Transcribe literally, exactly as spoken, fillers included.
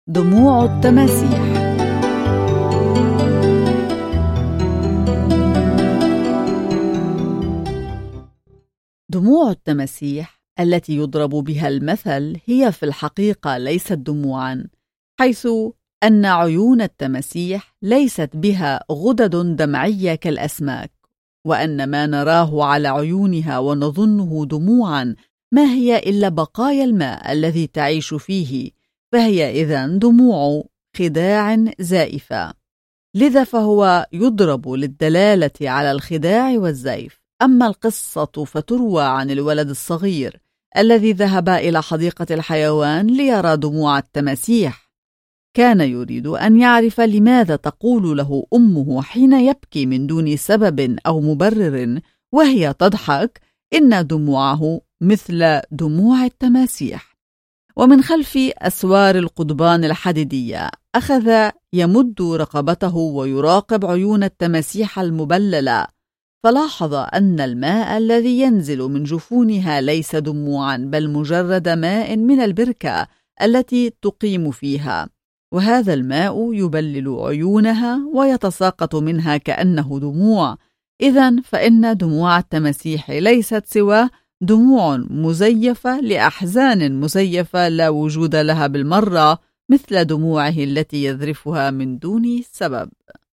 دموع التماسيح. دموع التماسيح التي يضرب بها المثل هي في الحقيقة ليست دموعاً، حيث أن عيون التماسيح ليست بها غدد دمعية كالأسماك، وأن ما نراه على عيونها ونظنه دموعاً ما هي إلا بقايا الماء الذي تعيش فيه، فهي إذن دموع خداع زائفة. لذا فهو يضرب للدلالة على الخداع والزيف. أما القصة فتروى عن الولد الصغير الذي ذهب إلى حديقة الحيوان ليرى دموع التماسيح. كان يريد أن يعرف لماذا تقول له أمه حين يبكي من دون سبب أو مبرر وهي تضحك إن دموعه مثل دموع التماسيح. ومن خلف أسوار القضبان الحديدية أخذ يمد رقبته ويراقب عيون التماسيح المبللة، فلاحظ أن الماء الذي ينزل من جفونها ليس دموعا بل مجرد ماء من البركة التي تقيم فيها، وهذا الماء يبلل عيونها ويتساقط منها كأنه دموع. إذن فإن دموع التماسيح ليست سوى دموع مزيفة لأحزان مزيفة لا وجود لها بالمرة، مثل دموعه التي يذرفها من دون سبب.